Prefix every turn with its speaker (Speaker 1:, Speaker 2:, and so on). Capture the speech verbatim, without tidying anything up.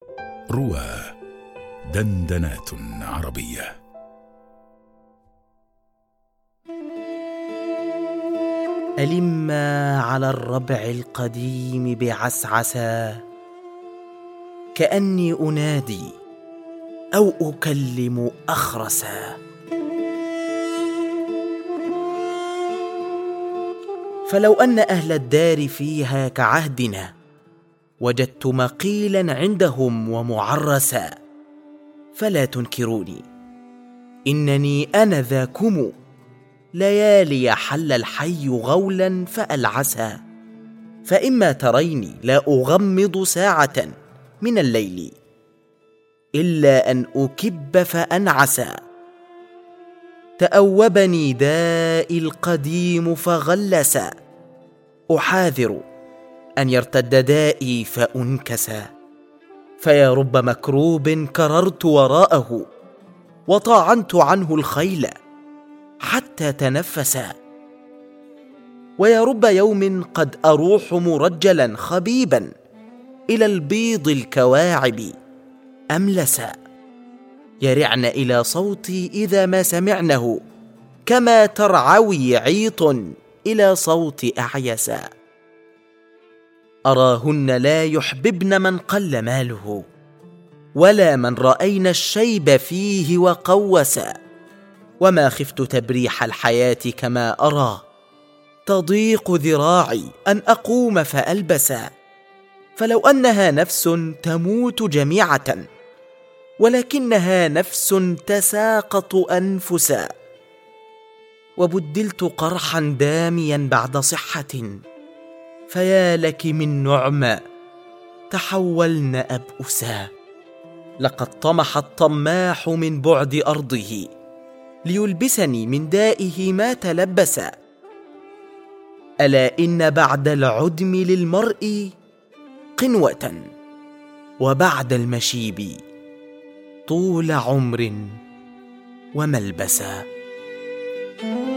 Speaker 1: روى دندنات عربية.
Speaker 2: ألما على الربع القديم بعسعسا، كأني أنادي أو أكلم أخرسا. فلو أن أهل الدار فيها كعهدنا، وجدت مقيلا عندهم ومعرسا. فلا تنكروني، إنني أنا ذاكم، ليالي حل الحي غولا فألعسا. فإما تريني لا أغمض ساعة من الليل، إلا أن أكب فأنعسا. تأوبني دائي القديم فغلسا، أحاذر أن يرتد دائي فأنكسا. فيا رب مكروب كررت وراءه، وطاعنت عنه الخيل حتى تنفسا. ويا رب يوم قد أروح مرجلا خبيبا إلى البيض الكواعب أملسا. يرعن إلى صوتي إذا ما سمعنه، كما ترعوي عيط إلى صوت أعيسا. أراهن لا يحببن من قل ماله، ولا من رأينا الشيب فيه وقوسا. وما خفت تبريح الحياة كما أرى، تضيق ذراعي أن أقوم فألبسا. فلو أنها نفس تموت جميعة، ولكنها نفس تساقط أنفسا. وبدلت قرحا داميا بعد صحة، فيا لك من نعمى تحولن أبؤسا. لقد طمح الطماح من بعد أرضه، ليلبسني من دائه ما تلبسا. ألا إن بعد العدم للمرء قنوة، وبعد المشيب طول عمر وملبسا.